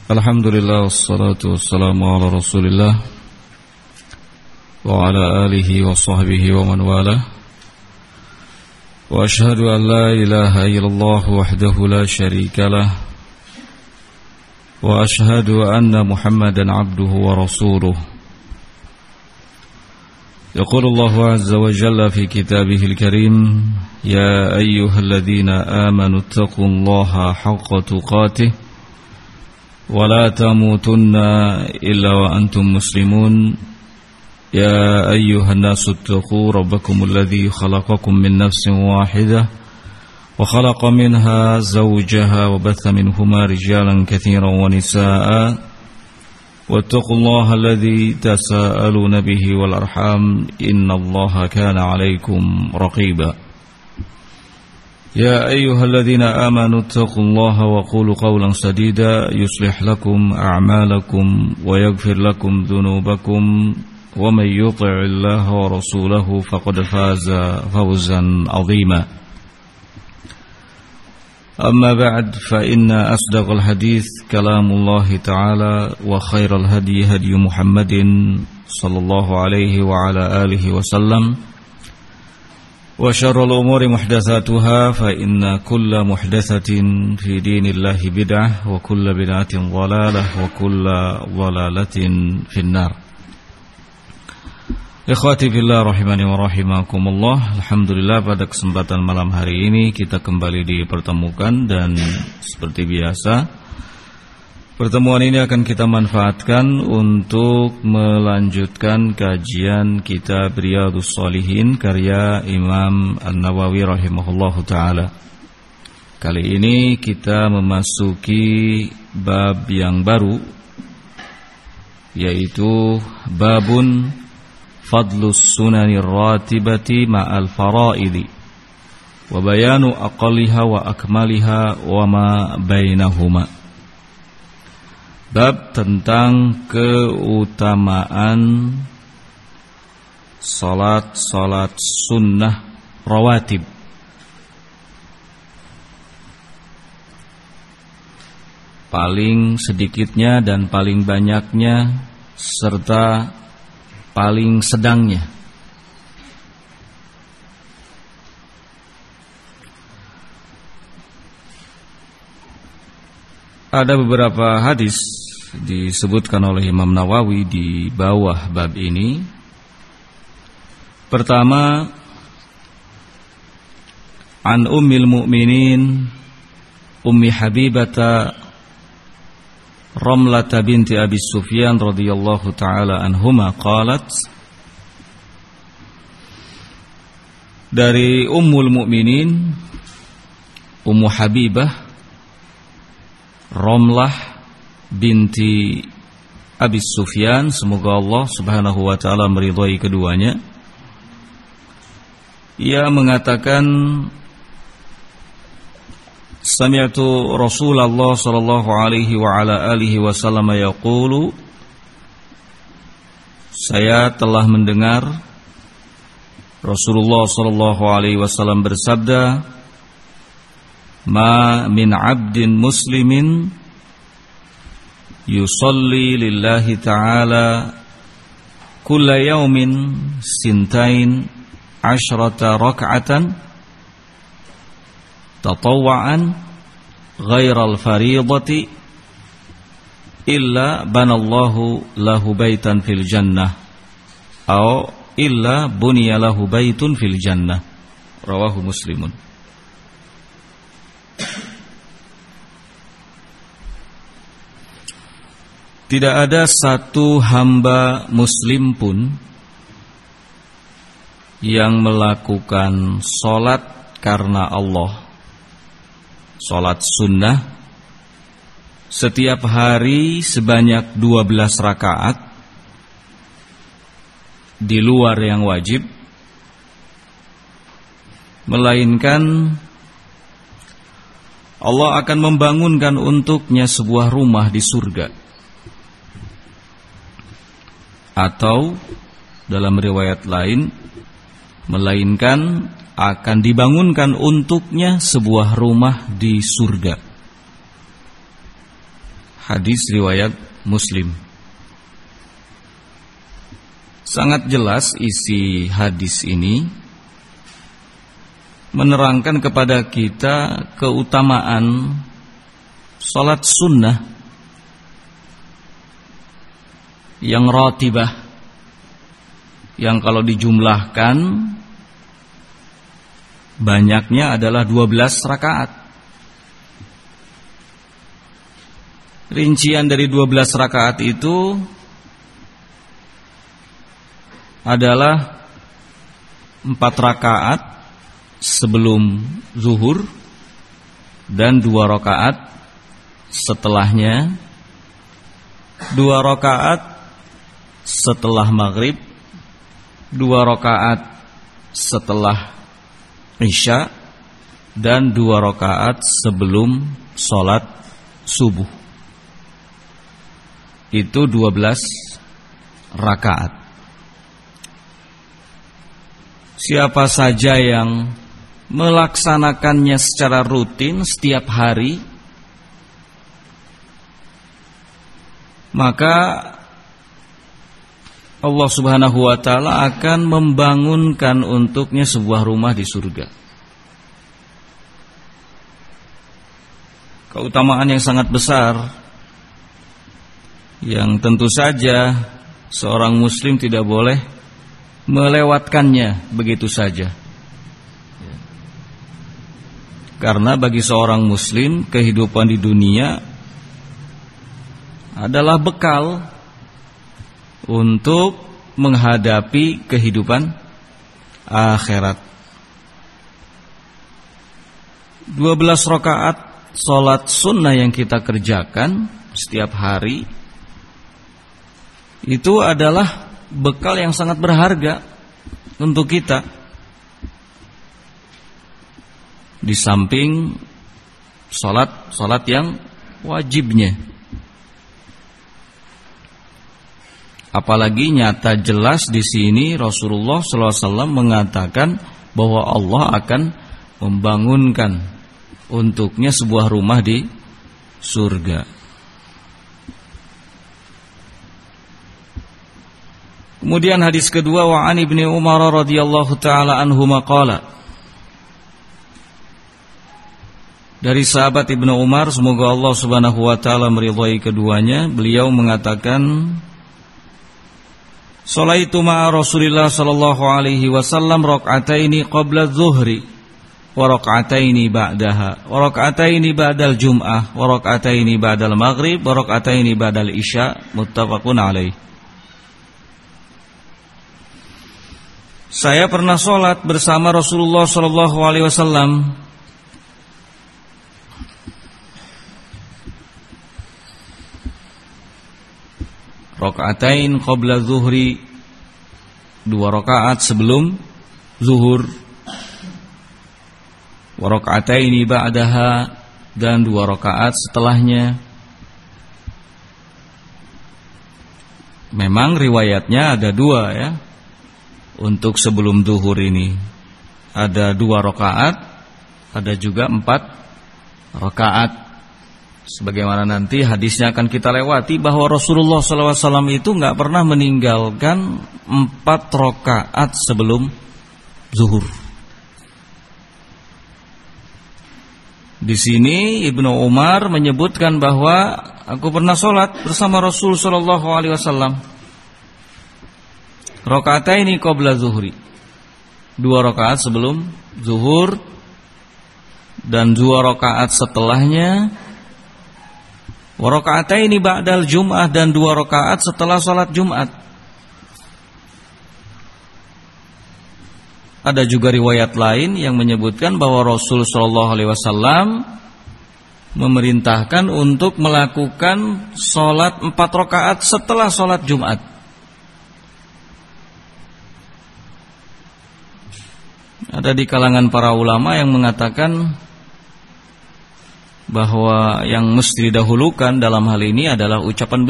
Alhamdulillah wassalatu wassalamu ala Rasulillah wa ala alihi wa sahbihi wa man walah. Wa ashhadu an la ilaha illallah wahdahu la syarika lah. Wa ashhadu anna Muhammadan abduhu wa rasuluh. Yaqulu Allahu azza wa jalla fi kitabihil karim, ya ayyuhalladzina amanu taqullaha haqqa tuqatih ولا تموتن إلا وأنتم مسلمون يا أيها الناس اتقوا ربكم الذي خلقكم من نفس واحدة وخلق منها زوجها وبث منهما رجالا كثيرا ونساء واتقوا الله الذي تساءلون به والأرحام إن الله كان عليكم رقيبا يا أيها الذين آمنوا اتقوا الله وقولوا قولا سديدا يصلح لكم أعمالكم ويغفر لكم ذنوبكم ومن يطع الله ورسوله فقد فاز فوزا عظيما أما بعد فإن أصدق الحديث كلام الله تعالى وخير الهدي هدي محمد صلى الله عليه وعلى آله وسلم وشر الأمور محدثاتها فإن كل محدثة في دين الله بدعة وكل بدعة ضلالة وكل ضلالة في النار. Ikhwati fillah rahimani wa rahimakumullah. Alhamdulillah pada kesempatan malam hari ini kita kembali dipertemukan dan seperti biasa pertemuan ini akan kita manfaatkan untuk melanjutkan kajian kitab Riyadhus Shalihin karya Imam An-Nawawi rahimahullahu ta'ala. Kali ini kita memasuki bab yang baru, yaitu babun fadlus sunanir ratibati ma'al faraidi wa bayanu aqalliha wa akmaliha wa ma bainahuma. Bab tentang keutamaan salat sunnah rawatib. Paling sedikitnya dan paling banyaknya serta paling sedangnya. Ada beberapa hadis disebutkan oleh Imam Nawawi di bawah bab ini. Pertama, an ummil mu'minin Ummi Habibata Ramlah binti Abi Sufyan radhiyallahu ta'ala anhuma qalat, dari Ummul Mu'minin Ummu Habibah Ramlah binti Abi Sufyan, semoga Allah subhanahu wa ta'ala meridhai keduanya. Ia mengatakan, sami'tu Rasulullah sallallahu alaihi wa ala alihi wasallam yaqulu, saya telah mendengar Rasulullah sallallahu alaihi wasallam bersabda, ma min abdin muslimin yusalli lillahi ta'ala kulla yawmin sintain ashrata rak'atan tatawwa'an ghairal faridati illa banallahu lahu baitan fil jannah aw illa buniya lahu baitun fil jannah. Rawahu Muslimun. Tidak ada satu hamba muslim pun yang melakukan sholat karena Allah, sholat sunnah, setiap hari sebanyak 12 rakaat di luar yang wajib, melainkan Allah akan membangunkan untuknya sebuah rumah di surga. Atau dalam riwayat lain, melainkan akan dibangunkan untuknya sebuah rumah di surga. hadis riwayat Muslim. Sangat jelas isi hadis ini menerangkan kepada kita keutamaan salat sunnah yang ratibah, yang kalau dijumlahkan banyaknya adalah 12 rakaat. Rincian dari 12 rakaat itu adalah 4 rakaat sebelum zuhur dan 2 rakaat setelahnya, 2 rakaat setelah maghrib, 2 rakaat setelah isya, dan 2 rakaat sebelum sholat subuh. Itu 12 rakaat. Siapa saja yang melaksanakannya secara rutin setiap hari, maka Allah Subhanahu wa ta'ala akan membangunkan untuknya sebuah rumah di surga. Keutamaan yang sangat besar, yang tentu saja seorang muslim tidak boleh melewatkannya begitu saja. Karena bagi seorang muslim, kehidupan di dunia adalah bekal untuk menghadapi kehidupan akhirat. 12 rakaat salat sunnah yang kita kerjakan setiap hari itu adalah bekal yang sangat berharga untuk kita. Di samping salat yang wajibnya. Apalagi nyata jelas di sini Rasulullah SAW mengatakan bahwa Allah akan membangunkan untuknya sebuah rumah di surga. Kemudian hadis kedua, wa an Ibnu Umar radhiyallahu taala anhuma qala. Dari sahabat Ibnu Umar, semoga Allah Subhanahu wa taala meridhai keduanya, beliau mengatakan, "Shalaitu ma'a Rasulillah sallallahu alaihi wasallam rak'ataini qabla adh-dhuhri wa rak'ataini ba'daha wa rak'ataini ba'dal jum'ah wa rak'ataini ba'dal maghrib wa rak'ataini ba'dal isya." Muttafaqun alaih. Saya pernah sholat bersama Rasulullah sallallahu alaihi wasallam raka'atain qabla zuhri, 2 rakaat sebelum zuhur, wa raka'ataini ba'daha, dan 2 rakaat setelahnya. Memang riwayatnya ada 2 ya. Untuk sebelum zuhur ini ada 2 rakaat, ada juga 4 rakaat. Sebagaimana nanti hadisnya akan kita lewati, bahwa Rasulullah SAW itu nggak pernah meninggalkan 4 rakaat sebelum zuhur. Di sini Ibnu Umar menyebutkan bahwa aku pernah sholat bersama Rasul SAW raka'ataini qabla zuhri, 2 rakaat sebelum zuhur dan 2 rakaat setelahnya, wa raka'ataini ba'dal jum'ah, dan 2 rakaat setelah salat Jumat. Ada juga riwayat lain yang menyebutkan bahwa Rasul sallallahu alaihi wasallam memerintahkan untuk melakukan salat 4 rakaat setelah salat Jumat. Ada di kalangan para ulama yang mengatakan bahwa yang mesti didahulukan dalam hal ini adalah ucapan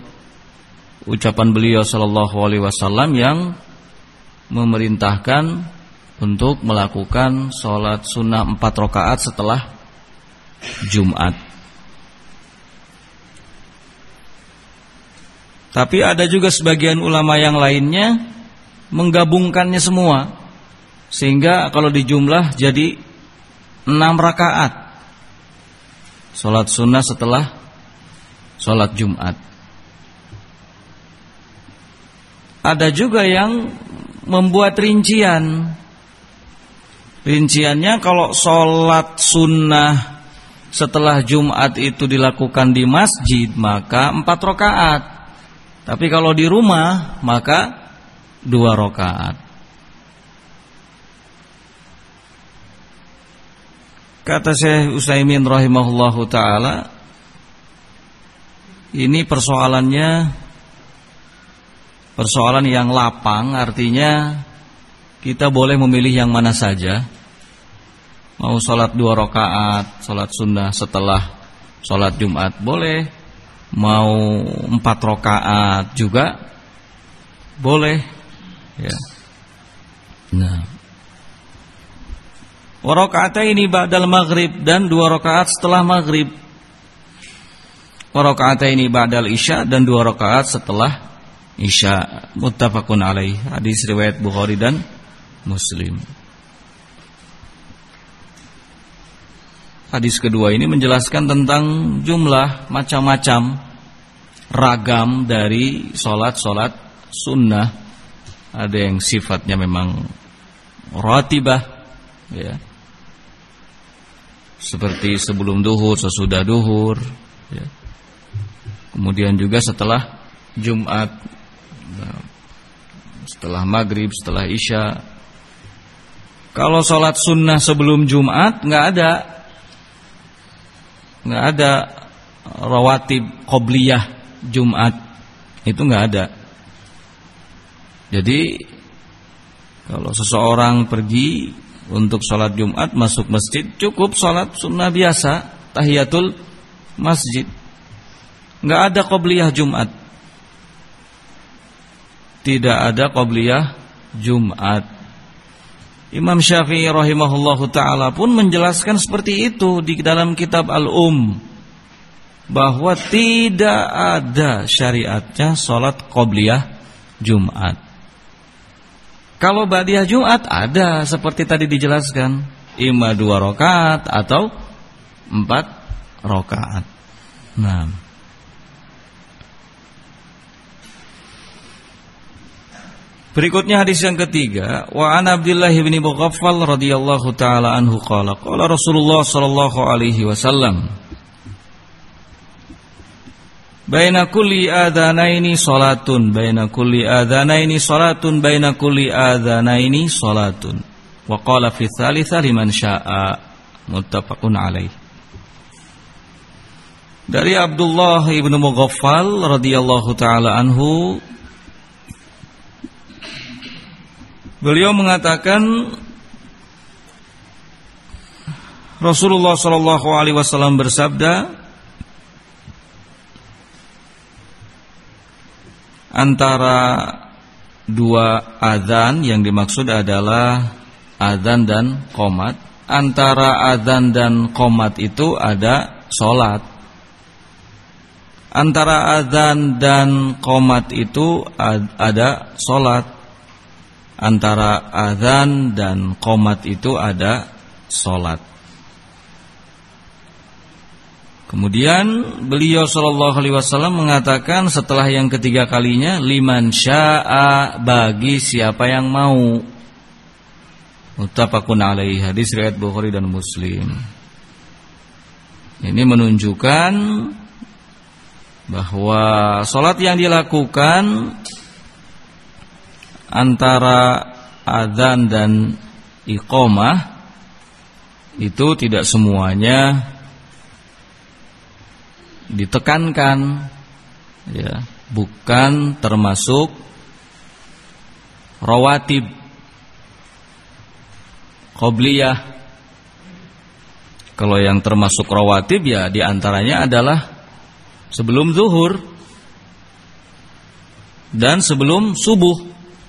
beliau sallallahu alaihi wasallam yang memerintahkan untuk melakukan sholat sunnah 4 rakaat setelah Jumat. Tapi ada juga sebagian ulama yang lainnya menggabungkannya semua, sehingga kalau dijumlah jadi 6 rakaat salat sunnah setelah salat Jumat. Ada juga yang membuat rinciannya kalau salat sunnah setelah Jumat itu dilakukan di masjid maka 4 rakaat. Tapi kalau di rumah maka 2 rakaat. Kata Syekh Utsaimin rahimahullahu taala, ini persoalan yang lapang, artinya kita boleh memilih yang mana saja. Mau sholat 2 rakaat, sholat sunnah setelah sholat Jumat boleh, mau 4 rakaat juga boleh, ya. Nah, wa raka'ataini ba'dal maghrib, dan 2 rakaat setelah maghrib. Wa raka'ataini ba'dal isya, dan 2 rakaat setelah isya. Muttafaqun alaih. Hadis riwayat Bukhari dan Muslim. Hadis kedua ini menjelaskan tentang jumlah macam-macam ragam dari solat-solat sunnah. Ada yang sifatnya memang ratibah, ya, seperti sebelum duhur, sesudah duhur, ya. Kemudian juga setelah Jumat, setelah maghrib, setelah isya. Kalau solat sunnah sebelum Jumat nggak ada rawatib qobliyah Jumat, itu nggak ada. Jadi kalau seseorang pergi untuk sholat Jumat masuk masjid, cukup sholat sunnah biasa, tahiyatul masjid, nggak ada qobliyah Jumat, tidak ada qobliyah Jumat. Imam Syafi'i rahimahullahu ta'ala pun menjelaskan seperti itu di dalam kitab bahwa tidak ada syariatnya sholat qobliyah Jumat. Kalau ba'diyah Jumat ada, seperti tadi dijelaskan, imma 2 rakaat atau 4 rakaat. Nah, berikutnya hadis yang ketiga, wa an Abdullah bin Mughaffal radhiyallahu taala anhu qala qala Rasulullah sallallahu alaihi wasallam, baina kulli adzanaini salatun, baina kulli adzanaini salatun, baina kulli adzanaini salatun. Wa qala fi tsalitsa liman syaa'a. Muttafaqun alaih. Dari Abdullah bin Mughaffal radhiyallahu taala anhu, beliau mengatakan Rasulullah sallallahu alaihi wasallam bersabda, antara 2 azan yang dimaksud adalah azan dan qomat. Antara azan dan qomat itu ada sholat. Antara azan dan qomat itu ada sholat. Antara azan dan qomat itu ada sholat. Kemudian beliau sallallahu alaihi wasallam mengatakan setelah yang ketiga kalinya, liman syaa, bagi siapa yang mau. Muttafaqun alaihi. Hadis riwayat Bukhari dan Muslim. Ini menunjukkan bahwa salat yang dilakukan antara azan dan iqamah itu tidak semuanya ditekankan, ya, bukan termasuk rawatib qobliyah. Kalau yang termasuk rawatib ya diantaranya adalah sebelum zuhur dan sebelum subuh.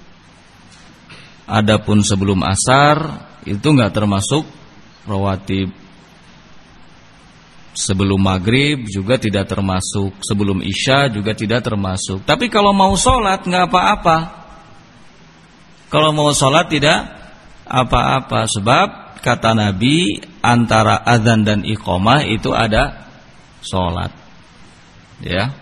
Adapun sebelum asar itu enggak termasuk rawatib. sebelum maghrib juga tidak termasuk, sebelum isya juga tidak termasuk. Tapi kalau mau sholat nggak apa-apa. Kalau mau sholat tidak apa-apa, sebab kata Nabi antara azan dan iqamah itu ada sholat. Ya.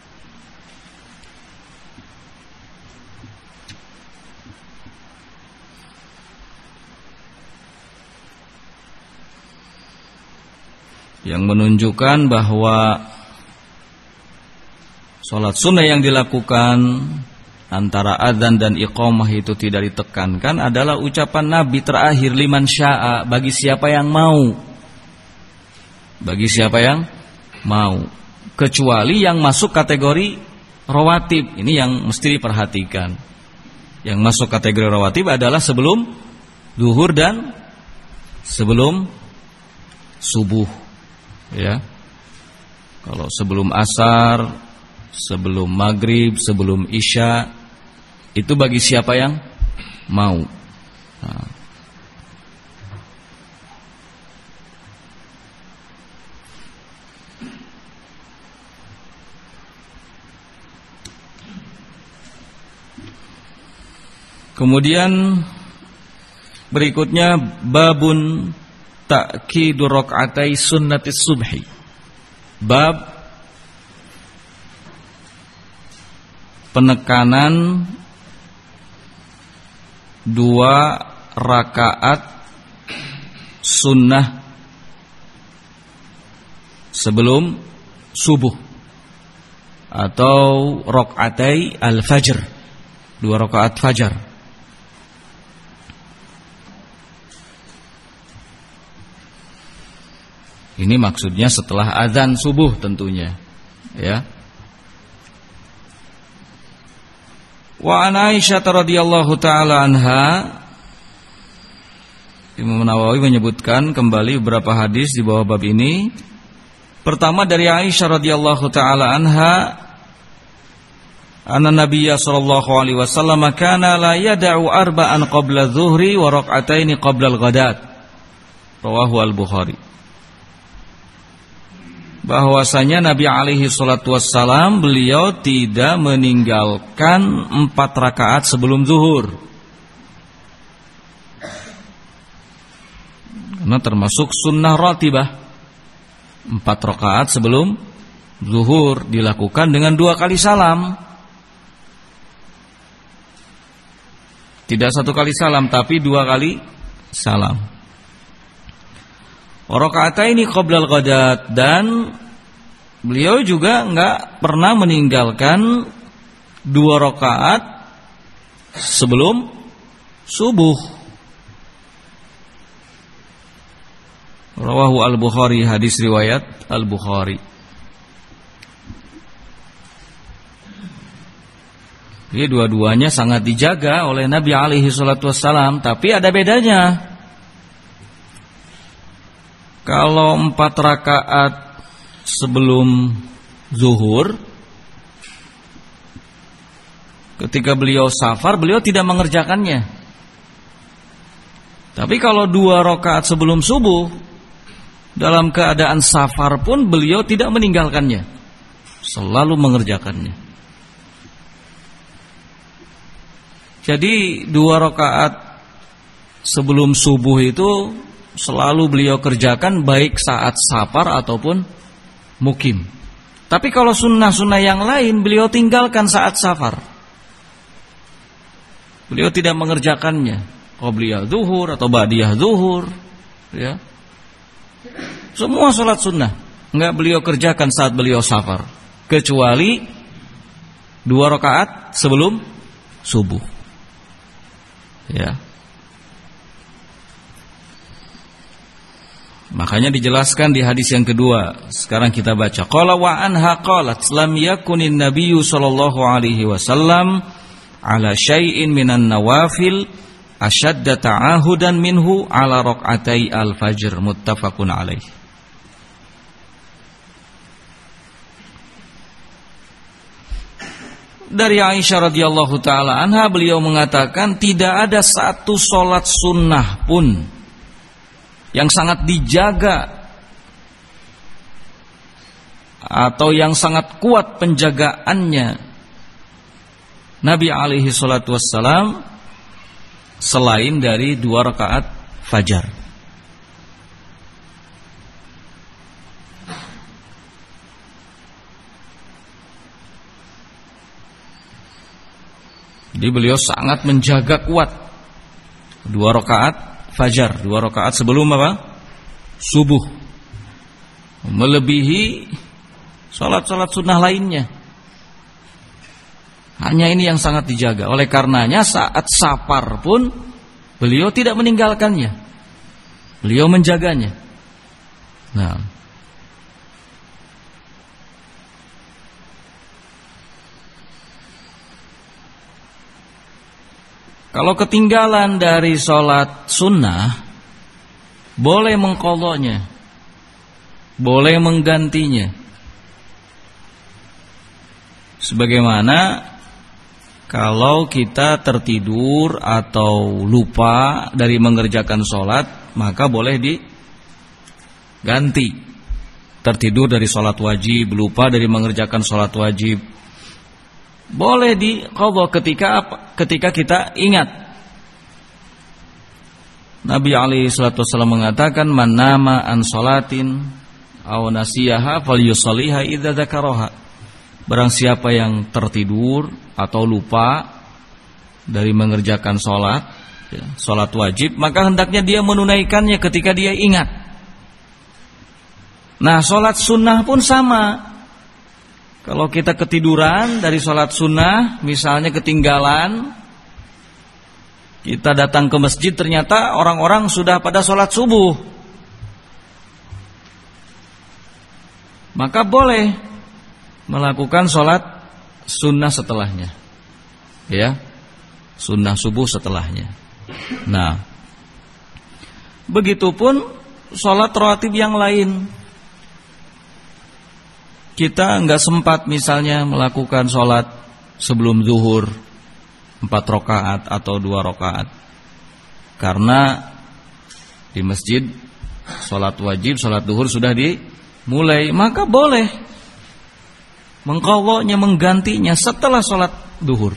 Yang menunjukkan bahwa sholat sunnah yang dilakukan antara adzan dan iqamah itu tidak ditekankan adalah ucapan Nabi terakhir, liman sya'a, bagi siapa yang mau. Bagi siapa yang mau. Kecuali yang masuk kategori rawatib. Ini yang mesti diperhatikan. Yang masuk kategori rawatib adalah sebelum zuhur dan sebelum subuh. Ya, kalau sebelum asar, sebelum maghrib, sebelum isya, itu bagi siapa yang mau. Nah. Kemudian berikutnya babun ta'kidu rak'atai sunnatis subhi. Bab penekanan 2 rakaat sunnah sebelum subuh atau rak'atai al-fajr, 2 rakaat fajar. Ini maksudnya setelah azan subuh tentunya, ya. Wa an Aisyah radhiyallahu taala anha, Imam Nawawi menyebutkan kembali beberapa hadis di bawah bab ini. Pertama dari Aisyah radhiyallahu taala anha, anna Nabiyya sallallahu alaihi wasallam kana la yad'u arba'an qabla adh-dhuhri wa rak'ataini qabla al-ghadat. Rawahu al-Bukhari. Bahwasanya Nabi alaihi salatu wassalam beliau tidak meninggalkan 4 rakaat sebelum zuhur. Karena termasuk sunnah ratibah. 4 rakaat sebelum zuhur dilakukan dengan 2 kali salam. Tidak 1 kali salam, tapi 2 kali salam. Raka'ataini qoblal ghadat, dan beliau juga enggak pernah meninggalkan 2 rakaat sebelum subuh. Rawahu al-Bukhari, hadis riwayat al-Bukhari. Jadi dua-duanya sangat dijaga oleh Nabi alaihi salatu wassalam, tapi ada bedanya. Kalau 4 rakaat sebelum zuhur, ketika beliau safar, beliau tidak mengerjakannya. Tapi kalau 2 rakaat sebelum subuh, dalam keadaan safar pun beliau tidak meninggalkannya, selalu mengerjakannya. Jadi 2 rakaat sebelum subuh itu selalu beliau kerjakan, baik saat safar ataupun mukim. Tapi kalau sunnah-sunnah yang lain beliau tinggalkan saat safar. Beliau tidak mengerjakannya, qobliyah zuhur atau ba'diyah zuhur, ya. Semua salat sunnah enggak beliau kerjakan saat beliau safar, kecuali 2 rakaat sebelum subuh. Ya. Makanya dijelaskan di hadis yang kedua. Sekarang kita baca. Qala wa anha qalat lam yakunin nabiyyu sallallahu alaihi wasallam ala syai'in minan nawafil ashadda ta'ahudan minhu ala rak'atai al-fajr, muttafaqun alaih. Dari Aisyah radhiyallahu taala anha, beliau mengatakan tidak ada satu salat sunnah pun yang sangat dijaga atau yang sangat kuat penjagaannya Nabi alaihi salatu wassalam selain dari 2 rakaat fajar. Jadi beliau sangat menjaga kuat 2 rakaat fajar, 2 rakaat sebelum apa? Subuh. Melebihi salat-salat sunnah lainnya. Hanya ini yang sangat dijaga. Oleh karenanya saat safar pun beliau tidak meninggalkannya. Beliau menjaganya. Nah, kalau ketinggalan dari sholat sunnah, boleh mengqadhanya, boleh menggantinya. Sebagaimana kalau kita tertidur atau lupa dari mengerjakan sholat, maka boleh diganti. Tertidur dari sholat wajib, lupa dari mengerjakan sholat wajib, boleh diqadha ketika kita ingat. Nabi alaihi salatu wasallam mengatakan, "Man nama an sholatin aw nasiyaha falyusalliha idza dzakaraha." Barang siapa yang tertidur atau lupa dari mengerjakan sholat, sholat wajib, maka hendaknya dia menunaikannya ketika dia ingat. Nah, sholat sunnah pun sama. Kalau kita ketiduran dari sholat sunnah, misalnya ketinggalan, kita datang ke masjid, ternyata orang-orang sudah pada sholat subuh, maka boleh melakukan sholat sunnah setelahnya, ya, sunnah subuh setelahnya. Nah, begitupun sholat rawatib yang lain. Kita enggak sempat misalnya melakukan sholat sebelum zuhur 4 rakaat atau 2 rakaat, karena di masjid sholat wajib, sholat zuhur sudah dimulai, maka boleh mengqadhanya, menggantinya setelah sholat zuhur.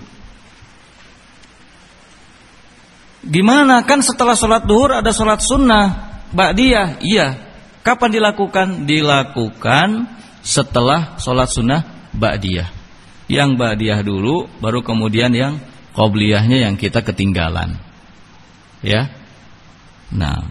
Gimana, kan setelah sholat zuhur ada sholat sunnah ba'diyah? Iya. Kapan dilakukan? Dilakukan setelah sholat sunnah ba'diyah. Yang ba'diyah dulu, baru kemudian yang qobliyahnya yang kita ketinggalan, ya. Nah,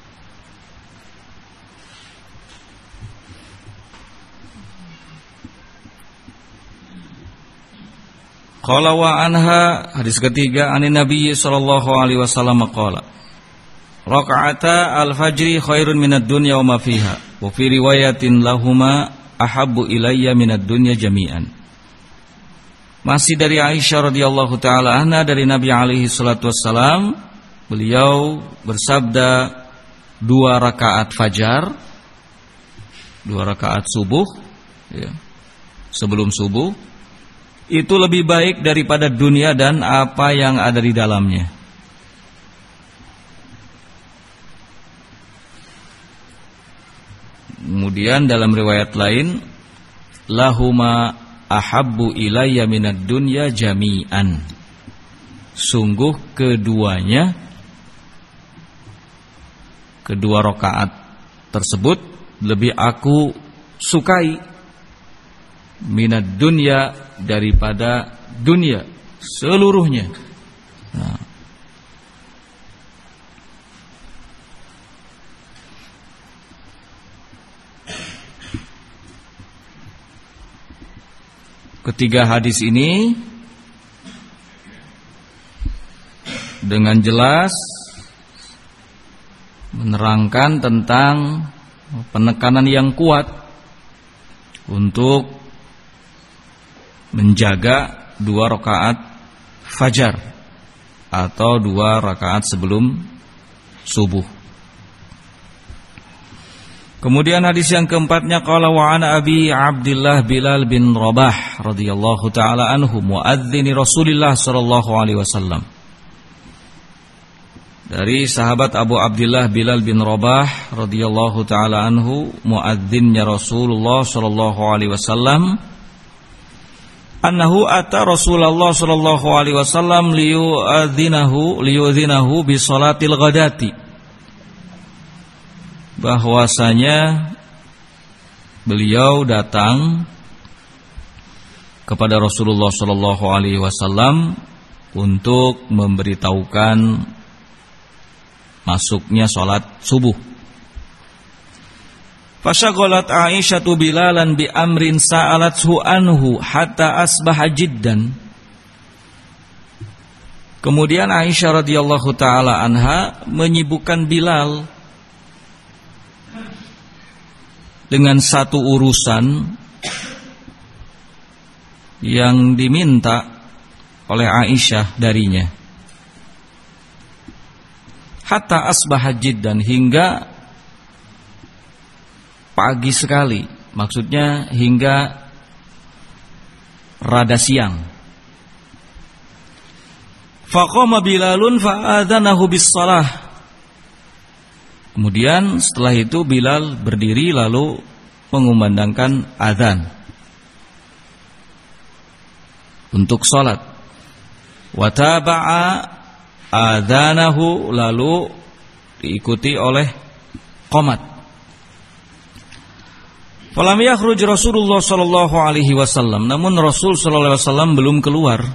qala wa anha, hadis ketiga, anin Nabi sallallahu alaihi wasallam qala, raka'ata al-fajri khairun minad dunya wa ma fiha, wa fi riwayatin lahuma ahabbu ilayya minad dunya jami'an. Masih dari Aisyah radhiyallahu taala anha, dari Nabi alaihi salatu wassalam, beliau bersabda, 2 rakaat fajar, 2 rakaat subuh, ya, sebelum subuh, itu lebih baik daripada dunia dan apa yang ada di dalamnya. Kemudian dalam riwayat lain, lahuma ahabbu ilayya minad dunya jami'an. Sungguh keduanya, kedua rakaat tersebut lebih aku sukai minad dunya, daripada dunia seluruhnya. Nah, ketiga hadis ini dengan jelas menerangkan tentang penekanan yang kuat untuk menjaga 2 rakaat fajar atau 2 rakaat sebelum subuh. Kemudian hadis yang keempatnya, qala wa ana Abi Abdullah Bilal bin Rabah radhiyallahu taala anhu muadzini Rasulillah sallallahu alaihi wasallam. dari sahabat Abu Abdullah Bilal bin Rabah radhiyallahu taala anhu, muadzinnya Rasulullah sallallahu alaihi wasallam, annahu ata Rasulullah sallallahu alaihi wasallam liyu'adzinahu bi salatil ghadati, bahwasanya beliau datang kepada Rasulullah sallallahu alaihi wasallam untuk memberitahukan masuknya salat subuh. Fasyaghalat Aisyatu Bilalan bi amrin sa'alathu anhu hatta asbaha jiddan. Kemudian Aisyah radhiyallahu taala anha menyibukkan Bilal dengan satu urusan yang diminta oleh Aisyah darinya. Hatta asbaha jiddan, hingga pagi sekali, maksudnya hingga rada siang. Faqama Bilalun fa'adzanahu bis-shalah. Kemudian setelah itu Bilal berdiri lalu mengumandangkan azan untuk salat. Wa taba'a adzanahu, lalu diikuti oleh qomat. Falam yakhruj Rasulullah sallallahu alaihi wasallam, namun Rasul sallallahu alaihi wasallam belum keluar.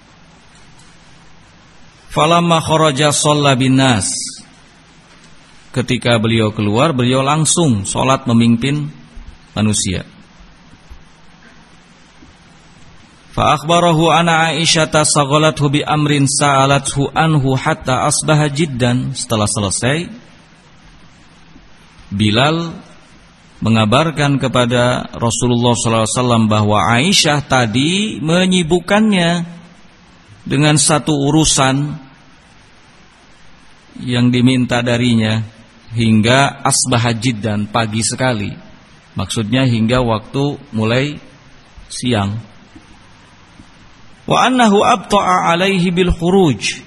Falamma kharaja shalla binnas, ketika beliau keluar, beliau langsung salat memimpin manusia. Fa akhbarahu ana Aisyah tasaghalathu bi amrin sa'alathu anhu hatta asbaha jiddan. Setelah selesai, Bilal mengabarkan kepada Rasulullah SAW bahwa Aisyah tadi menyibukkannya dengan satu urusan yang diminta darinya hingga asbaha jiddan, pagi sekali. Maksudnya hingga waktu mulai siang. Wa annahu abta'a alaihi bil khuruj,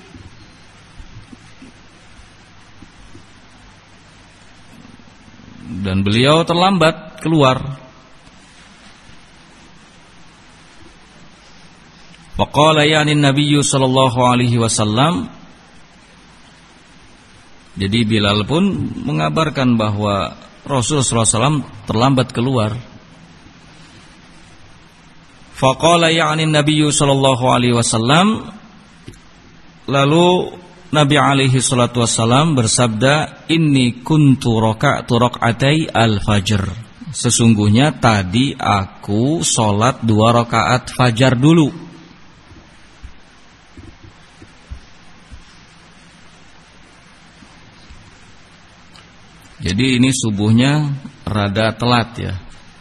dan beliau terlambat keluar. Faqala yani Nabi sallallahu alaihi wasallam, jadi Bilal pun mengabarkan bahwa Rasulullah SAW terlambat keluar. Faqala ya'ni Nabi sallallahu alaihi wasallam, lalu Nabi alaihi salatu wasallam bersabda, inni kuntu raka'tu rak'atai al-fajr, sesungguhnya tadi aku salat 2 rakaat fajar dulu. Jadi ini subuhnya rada telat ya,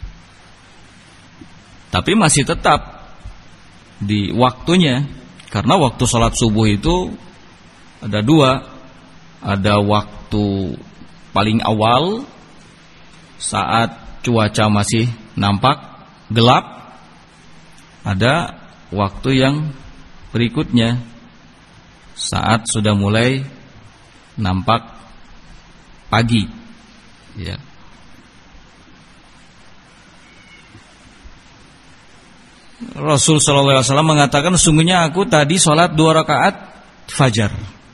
tapi masih tetap di waktunya, karena waktu sholat subuh itu ada 2. Ada waktu paling awal saat cuaca masih nampak gelap, ada waktu yang berikutnya saat sudah mulai nampak pagi ya. Rasul sallallahu alaihi wasallam mengatakan, sungguhnya aku tadi salat 2 rakaat fajar.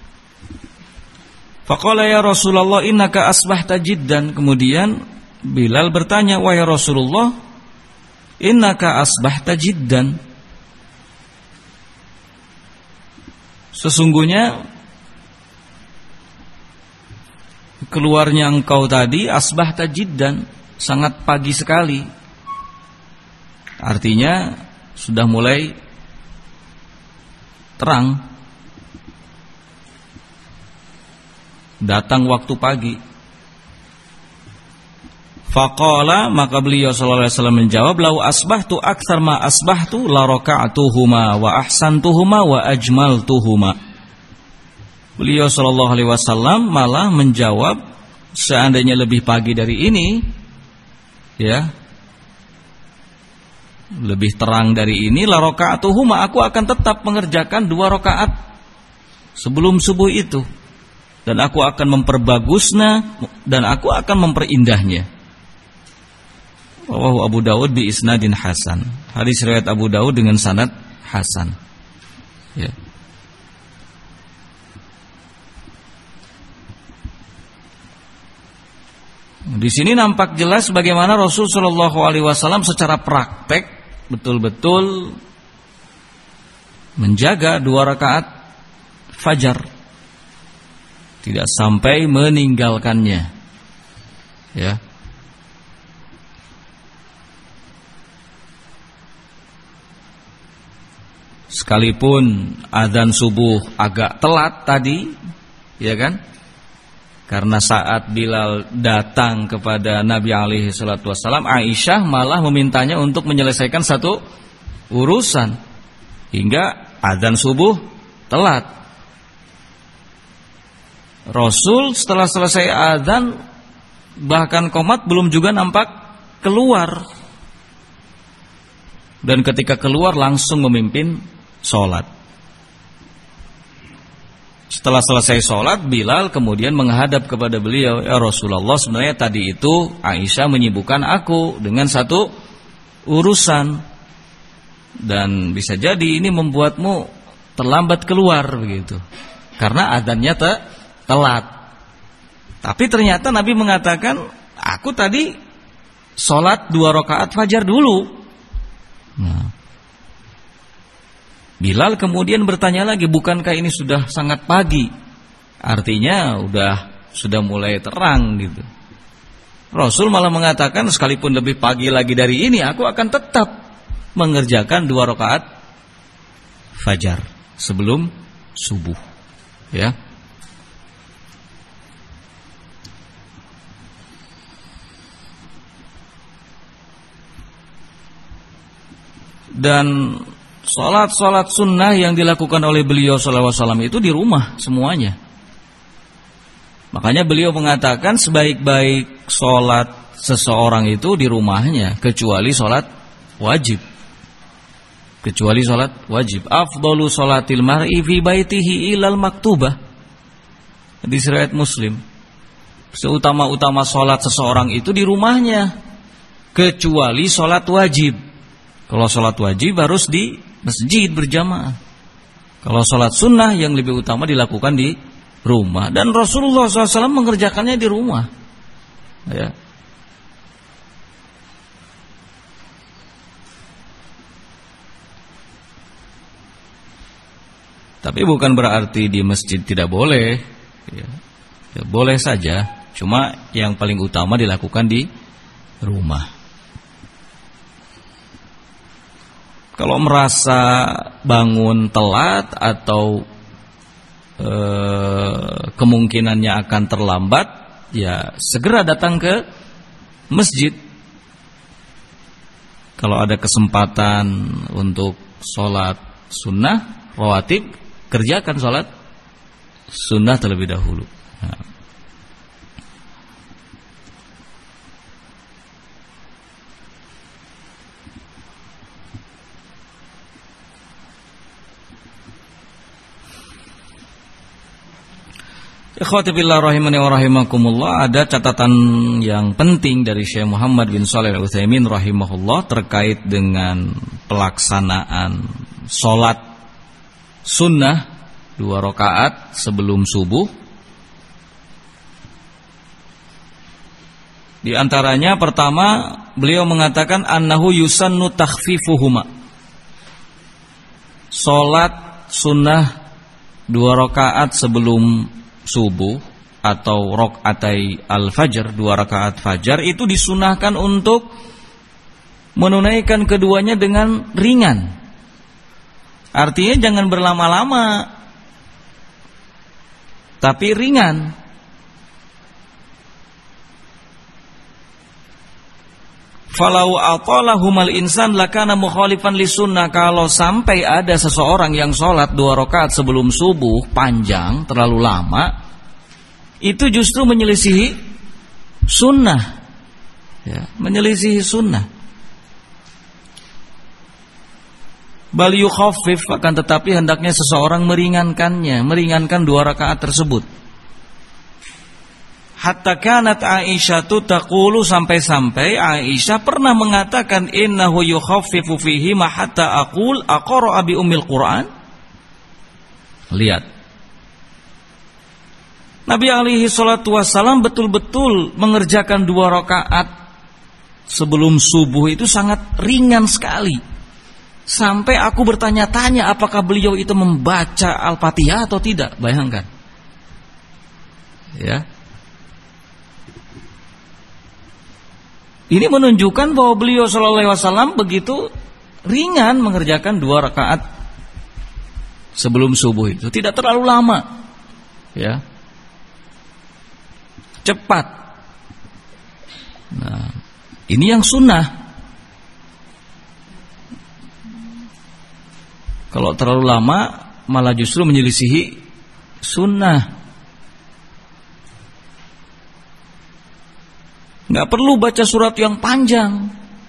Faqala ya Rasulullah innaka asbahta jiddan. Kemudian Bilal bertanya, wahai Rasulullah, innaka asbahta jiddan, sesungguhnya keluarnya engkau tadi asbahta jiddan, sangat pagi sekali. Artinya sudah mulai terang, datang waktu pagi. Faqala, maka beliau sallallahu alaihi wasallam menjawab, lau asbahtu aktsar ma asbahtu la raka'tuhuma wa ahsantuhuma wa ajmaltuhuma. Beliau sallallahu alaihi wasallam malah menjawab, seandainya lebih pagi dari ini ya, lebih terang dari ini, la raka'tuhuma, aku akan tetap mengerjakan 2 rakaat sebelum subuh itu. dan aku akan memperbagusnya dan aku akan memperindahnya. Rawahu Abu Daud bi isnadin hasan. Hadis riwayat Abu Daud dengan sanad hasan. Ya. Di sini nampak jelas bagaimana Rasul Shallallahu Alaihi Wasallam secara praktek betul-betul menjaga 2 rakaat fajar, tidak sampai meninggalkannya. Ya. Sekalipun azan subuh agak telat tadi, ya kan? Karena saat Bilal datang kepada Nabi alaihi salatu wasallam, Aisyah malah memintanya untuk menyelesaikan satu urusan hingga azan subuh telat. Rasul setelah selesai azan bahkan qomat belum juga nampak keluar. Dan ketika keluar langsung memimpin sholat. Setelah selesai sholat, Bilal kemudian menghadap kepada beliau, ya Rasulullah, sebenarnya tadi itu Aisyah menyibukkan aku dengan satu urusan, dan bisa jadi ini membuatmu terlambat keluar begitu, karena adzannya telat. Tapi ternyata Nabi mengatakan, aku tadi sholat 2 rakaat fajar dulu. Nah, Bilal kemudian bertanya lagi, bukankah ini sudah sangat pagi? Artinya sudah mulai terang gitu. Rasul malah mengatakan, sekalipun lebih pagi lagi dari ini, aku akan tetap mengerjakan 2 rakaat fajar sebelum subuh. Ya. Dan sholat sunnah yang dilakukan oleh beliau sallallahu alaihi wasallam itu di rumah semuanya. Makanya beliau mengatakan sebaik-baik sholat seseorang itu di rumahnya, kecuali sholat wajib. Kecuali sholat wajib. Afdalu sholatil mar'i fi baitihi ilal maktubah. Hadis riwayat Muslim. Seutama-utama sholat seseorang itu di rumahnya, kecuali sholat wajib. Kalau sholat wajib harus di masjid berjamaah. Kalau sholat sunnah yang lebih utama dilakukan di rumah. Dan Rasulullah SAW mengerjakannya di rumah. Ya. Tapi bukan berarti di masjid tidak boleh. Ya. Ya, boleh saja. Cuma yang paling utama dilakukan di rumah. Kalau merasa bangun telat atau kemungkinannya akan terlambat, ya segera datang ke masjid. Kalau ada kesempatan untuk sholat sunnah rawatib, kerjakan sholat sunnah terlebih dahulu. Nah. Ikhwati billah rahimani wa rahimakumullah, ada catatan yang penting dari Syekh Muhammad bin Shalih Al-Utsaimin rahimahullah terkait dengan pelaksanaan sholat sunnah 2 rakaat sebelum subuh. Di antaranya pertama, beliau mengatakan annahu yusannu takhfifuhuma. Sholat sunnah 2 rakaat sebelum subuh atau rakaatai al-fajr, 2 rakaat fajar itu disunahkan untuk menunaikan keduanya dengan ringan. Artinya jangan berlama-lama, tapi ringan. Falau atalahumal insan lakana mukhalifan lisunnah. Kalau sampai ada seseorang yang sholat 2 rakaat sebelum subuh panjang, terlalu lama, itu justru menyelisihi sunnah, ya, menyelisihi sunnah. Bal yukhaffif, akan tetapi hendaknya seseorang meringankannya, meringankan 2 rakaat tersebut. hatta kanat Aisyah taqulu, sampai-sampai Aisyah pernah mengatakan innahu yukhaffifu fihi ma hatta aqul aqra bi ummil Quran. Lihat, Nabi alaihi salatu wasallam betul-betul mengerjakan 2 rakaat sebelum subuh itu sangat ringan sekali. Sampai aku bertanya-tanya apakah beliau itu membaca Al-Fatihah atau tidak. Bayangkan. Ya. Ini menunjukkan bahwa beliau sallallahu alaihi wasallam begitu ringan mengerjakan 2 rakaat sebelum subuh itu, tidak terlalu lama. Ya. Cepat. Nah, ini yang sunnah. Kalau terlalu lama malah justru menyelisihi sunnah. Nggak perlu baca surat yang panjang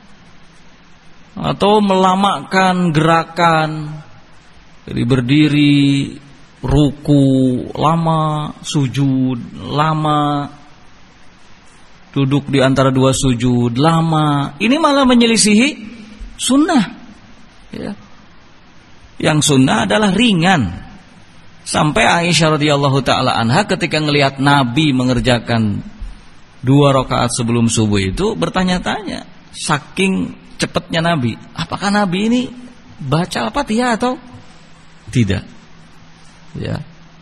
atau melamakan gerakan. Jadi berdiri, ruku lama, sujud lama, duduk di antara 2 sujud lama. Ini malah menyelisihi sunnah. Ya. Yang sunnah adalah ringan. Sampai Aisyah radhiyallahu taala anha ketika ngelihat Nabi mengerjakan 2 rakaat sebelum subuh itu bertanya-tanya, saking cepatnya Nabi, apakah Nabi ini baca Al-Fatihah atau tidak? Ya.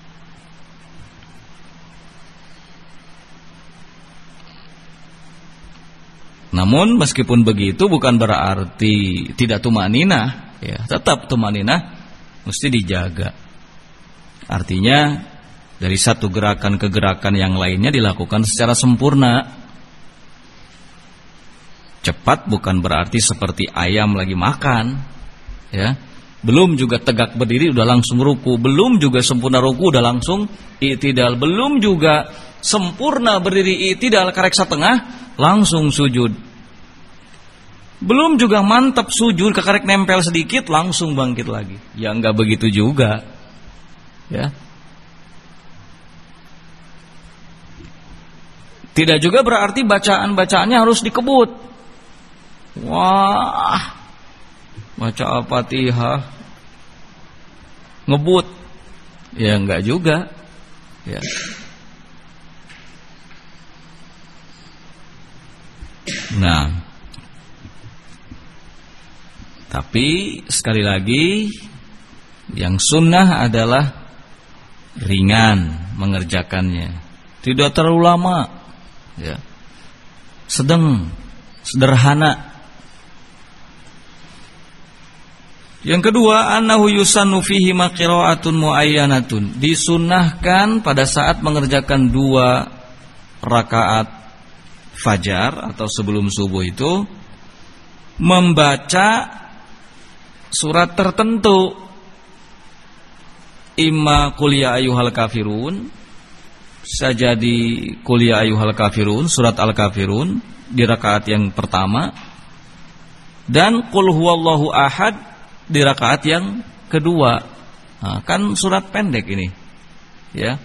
Namun meskipun begitu bukan berarti tidak tumaninah, ya, tetap tumaninah mesti dijaga. Artinya dari satu gerakan ke gerakan yang lainnya dilakukan secara sempurna. Cepat bukan berarti seperti ayam lagi makan, ya. Belum juga tegak berdiri udah langsung ruku, belum juga sempurna ruku udah langsung i'tidal, belum juga sempurna berdiri i'tidal karek setengah langsung sujud. Belum juga mantap sujud kekarek nempel sedikit langsung bangkit lagi. Ya enggak begitu juga. Ya. Tidak juga berarti bacaan-bacaannya harus dikebut. Wah, baca Al-Fatihah ngebut. Ya enggak juga. Ya. Nah, tapi sekali lagi yang sunnah adalah ringan mengerjakannya, tidak terlalu lama, ya, sedang, sederhana. Yang kedua, annahu yusannu fihi qira'atun muayyanatun, disunnahkan pada saat mengerjakan 2 rakaat fajar atau sebelum subuh itu membaca surat tertentu, imma qul ya ayyuhal kafirun, sajadi qul ya ayyuhal kafirun, surat Al-Kafirun di rakaat yang pertama, dan qul huwallahu ahad di rakaat yang kedua. Nah, kan surat pendek ini, ya.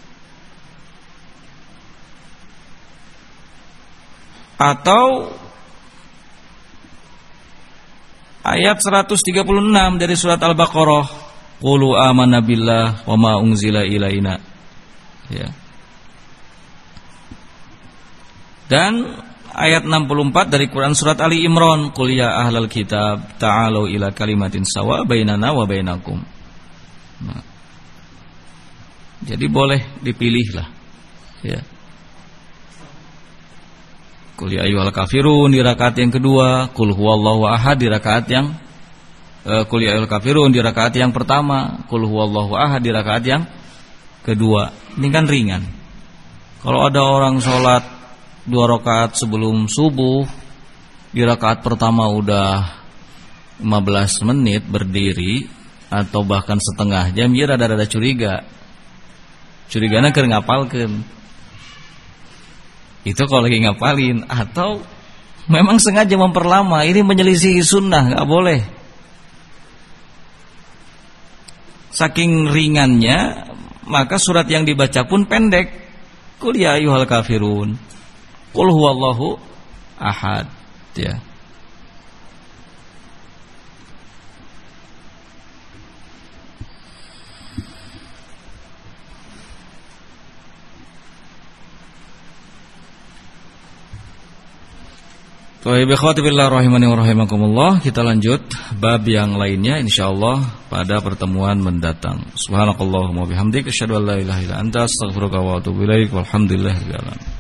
Atau ayat 136 dari surat Al-Baqarah, qulu amanna billah wa ma unzila ilaina, ya. Dan ayat 64 dari Quran surat Ali Imran, qul ya ahlal kitab ta'alu ila kalimatin sawa bainana wa bainakum. Nah, jadi boleh dipilih lah, ya. Qul ya ayyuhal kafirun di rakaat yang kedua, qul huwallahu ahad di rakaat yang qul ya ayyuhal kafirun di rakaat yang pertama, qul huwallahu ahad di rakaat yang kedua. Ini kan ringan. Kalau ada orang sholat 2 rakaat sebelum subuh, di rakaat pertama udah 15 menit berdiri atau bahkan setengah jam, dia rada-rada curiga. Curigana keur ngapalkeun. Itu kalau lagi ngapalin, atau memang sengaja memperlama, ini menyelisihi sunnah, gak boleh. Saking ringannya, maka surat yang dibaca pun pendek. Qul ya ayyuhal kafirun. Qul huwallahu ahad, ya. Baik, ikhwati fillah rahimani wa rahimakumullah, kita lanjut bab yang lainnya insyaallah pada pertemuan mendatang. Subhanakallahumma bihamdika asyhadu an la ilaha illa anta astaghfiruka wa atubu ilaik. Walhamdulillahirabbil alamin.